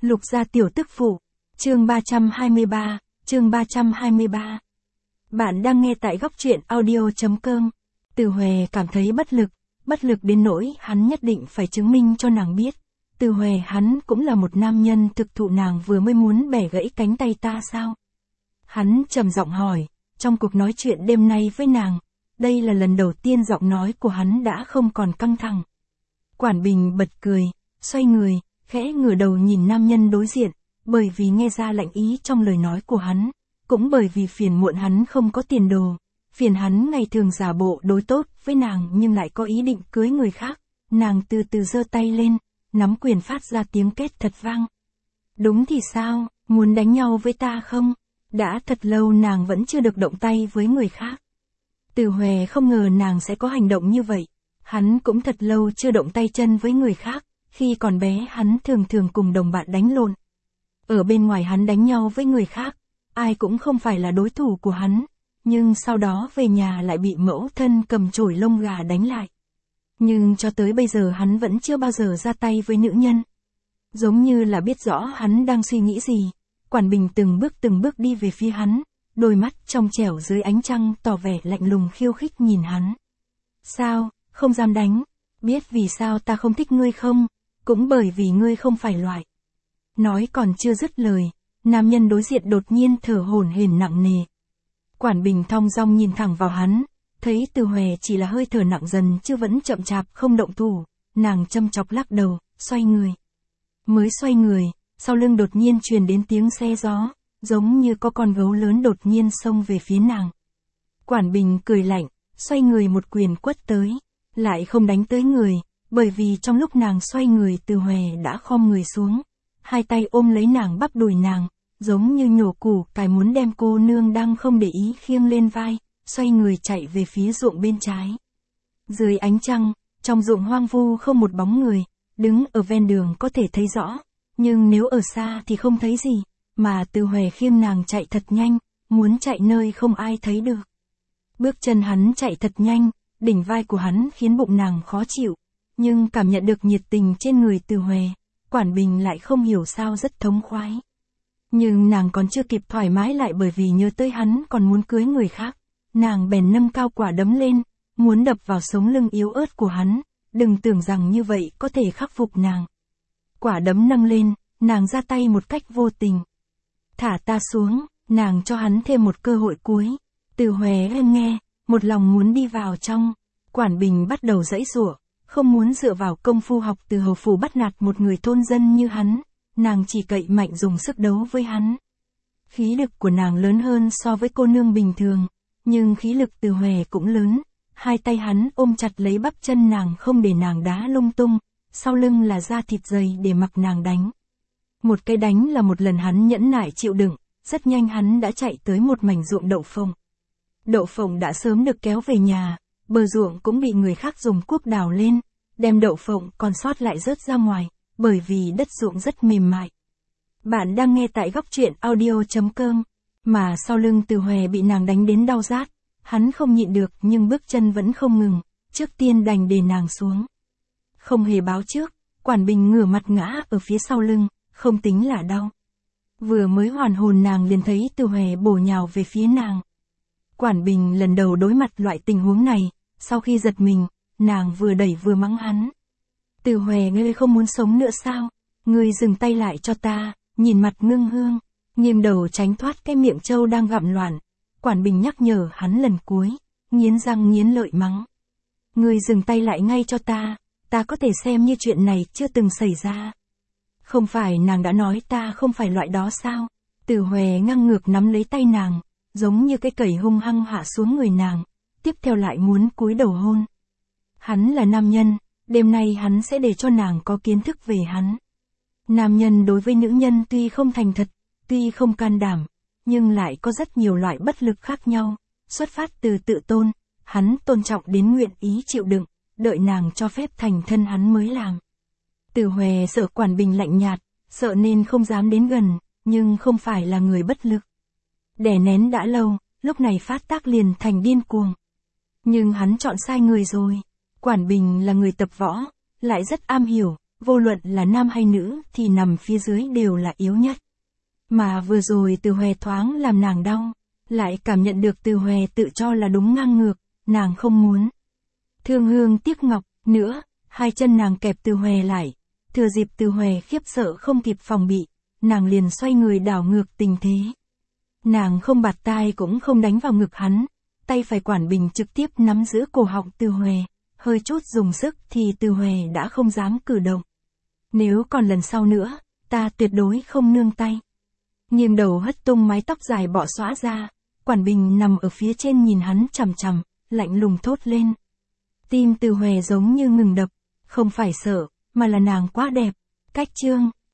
Lục gia tiểu tức phụ. Chương 323, chương 323. Bạn đang nghe tại góc truyện audio.com. Từ Hòe cảm thấy bất lực đến nỗi hắn nhất định phải chứng minh cho nàng biết. Từ Hòe hắn cũng là một nam nhân thực thụ nàng vừa mới muốn bẻ gãy cánh tay ta sao? Hắn trầm giọng hỏi, trong cuộc nói chuyện đêm nay với nàng, đây là lần đầu tiên giọng nói của hắn đã không còn căng thẳng. Quản Bình bật cười, xoay người, khẽ ngửa đầu nhìn nam nhân đối diện, bởi vì nghe ra lạnh ý trong lời nói của hắn, cũng bởi vì phiền muộn hắn không có tiền đồ, phiền hắn ngày thường giả bộ đối tốt với nàng nhưng lại có ý định cưới người khác, nàng từ từ giơ tay lên, nắm quyền phát ra tiếng két thật vang. Đúng thì sao, muốn đánh nhau với ta không? Đã thật lâu nàng vẫn chưa được động tay với người khác. Từ Hòe không ngờ nàng sẽ có hành động như vậy, hắn cũng thật lâu chưa động tay chân với người khác, khi còn bé hắn thường cùng đồng bạn đánh lộn. Ở bên ngoài hắn đánh nhau với người khác, ai cũng không phải là đối thủ của hắn, nhưng sau đó về nhà lại bị mẫu thân cầm chổi lông gà đánh lại. Nhưng cho tới bây giờ hắn vẫn chưa bao giờ ra tay với nữ nhân. Giống như là biết rõ hắn đang suy nghĩ gì, Quản Bình từng bước đi về phía hắn, đôi mắt trong trẻo dưới ánh trăng tỏ vẻ lạnh lùng khiêu khích nhìn hắn. Sao, không dám đánh? Biết vì sao ta không thích ngươi không? Cũng bởi vì ngươi không phải loại. Nói còn chưa dứt lời, nam nhân đối diện đột nhiên thở hổn hển nặng nề. Quản Bình thong dong nhìn thẳng vào hắn, thấy Từ Hòe chỉ là hơi thở nặng dần chứ vẫn chậm chạp không động thủ, nàng châm chọc lắc đầu, xoay người. Mới xoay người, sau lưng đột nhiên truyền đến tiếng xe gió, giống như có con gấu lớn đột nhiên xông về phía nàng. Quản Bình cười lạnh, xoay người một quyền quất tới, lại không đánh tới người, bởi vì trong lúc nàng xoay người Từ Hòe đã khom người xuống, hai tay ôm lấy nàng bắp đùi nàng, giống như nhổ củ cải muốn đem cô nương đang không để ý khiêng lên vai, xoay người chạy về phía ruộng bên trái. Dưới ánh trăng, trong ruộng hoang vu không một bóng người, đứng ở ven đường có thể thấy rõ, nhưng nếu ở xa thì không thấy gì, mà Từ Hòe khiêng nàng chạy thật nhanh, muốn chạy nơi không ai thấy được. Bước chân hắn chạy thật nhanh, đỉnh vai của hắn khiến bụng nàng khó chịu, nhưng cảm nhận được nhiệt tình trên người Từ Hòe, Quản Bình lại không hiểu sao rất thống khoái. Nhưng nàng còn chưa kịp thoải mái lại bởi vì nhớ tới hắn còn muốn cưới người khác, nàng bèn nâng cao quả đấm lên, muốn đập vào sống lưng yếu ớt của hắn, đừng tưởng rằng như vậy có thể khắc phục nàng. Quả đấm nâng lên, nàng ra tay một cách vô tình. Thả ta xuống, nàng cho hắn thêm một cơ hội cuối. Từ Hòe nghe, một lòng muốn đi vào trong. Quản Bình bắt đầu giãy giụa, không muốn dựa vào công phu học từ hầu phủ bắt nạt một người thôn dân như hắn, nàng chỉ cậy mạnh dùng sức đấu với hắn. Khí lực của nàng lớn hơn so với cô nương bình thường, nhưng khí lực Từ Hòe cũng lớn, hai tay hắn ôm chặt lấy bắp chân nàng không để nàng đá lung tung, sau lưng là da thịt dày để mặc nàng đánh. Một cái đánh là một lần hắn nhẫn nại chịu đựng, rất nhanh hắn đã chạy tới một mảnh ruộng đậu phộng. Đậu phộng đã sớm được kéo về nhà, bờ ruộng cũng bị người khác dùng cuốc đào lên, đem đậu phộng còn sót lại rớt ra ngoài, bởi vì đất ruộng rất mềm mại. Bạn đang nghe tại góc truyện audio.com, mà sau lưng Từ Hòe bị nàng đánh đến đau rát, hắn không nhịn được nhưng bước chân vẫn không ngừng, trước tiên đành để nàng xuống. Không hề báo trước, Quản Bình ngửa mặt ngã ở phía sau lưng, không tính là đau. Vừa mới hoàn hồn nàng liền thấy Từ Hòe bổ nhào về phía nàng. Quản Bình lần đầu đối mặt loại tình huống này, sau khi giật mình, nàng vừa đẩy vừa mắng hắn. Từ Hòe, ngươi không muốn sống nữa sao? Ngươi dừng tay lại cho ta, nhìn mặt ngưng hương, nghiêng đầu tránh thoát cái miệng trâu đang gặm loạn. Quản Bình nhắc nhở hắn lần cuối, nghiến răng nghiến lợi mắng. Ngươi dừng tay lại ngay cho ta có thể xem như chuyện này chưa từng xảy ra. Không phải nàng đã nói ta không phải loại đó sao? Từ Hòe ngang ngược nắm lấy tay nàng, giống như cái cẩy hung hăng hạ xuống người nàng, tiếp theo lại muốn cúi đầu hôn. Hắn là nam nhân, đêm nay hắn sẽ để cho nàng có kiến thức về hắn. Nam nhân đối với nữ nhân tuy không thành thật, tuy không can đảm, nhưng lại có rất nhiều loại bất lực khác nhau, xuất phát từ tự tôn, hắn tôn trọng đến nguyện ý chịu đựng, đợi nàng cho phép thành thân hắn mới làm. Từ Hòe sợ Quản Bình lạnh nhạt, sợ nên không dám đến gần, nhưng không phải là người bất lực. Đè nén đã lâu, lúc này phát tác liền thành điên cuồng. Nhưng hắn chọn sai người rồi. Quản Bình là người tập võ, lại rất am hiểu, vô luận là nam hay nữ thì nằm phía dưới đều là yếu nhất. Mà vừa rồi Từ Huệ thoáng làm nàng đau, lại cảm nhận được Từ Huệ tự cho là đúng ngang ngược, nàng không muốn. Thương hương tiếc ngọc, nữa, hai chân nàng kẹp Từ Huệ lại, thừa dịp Từ Huệ khiếp sợ không kịp phòng bị, nàng liền xoay người đảo ngược tình thế. Nàng không bạt tai cũng không đánh vào ngực hắn, tay phải quản bình trực tiếp nắm giữ cổ họng Từ Huệ, hơi chút dùng sức thì Từ Huệ đã không dám cử động. Nếu còn lần sau nữa, ta tuyệt đối không nương tay. Nghiêng đầu hất tung mái tóc dài bọ xõa ra, quản bình nằm ở phía trên nhìn hắn chằm chằm, lạnh lùng thốt lên. Tim Từ Huệ giống như ngừng đập, không phải sợ, mà là nàng quá đẹp. Cách chương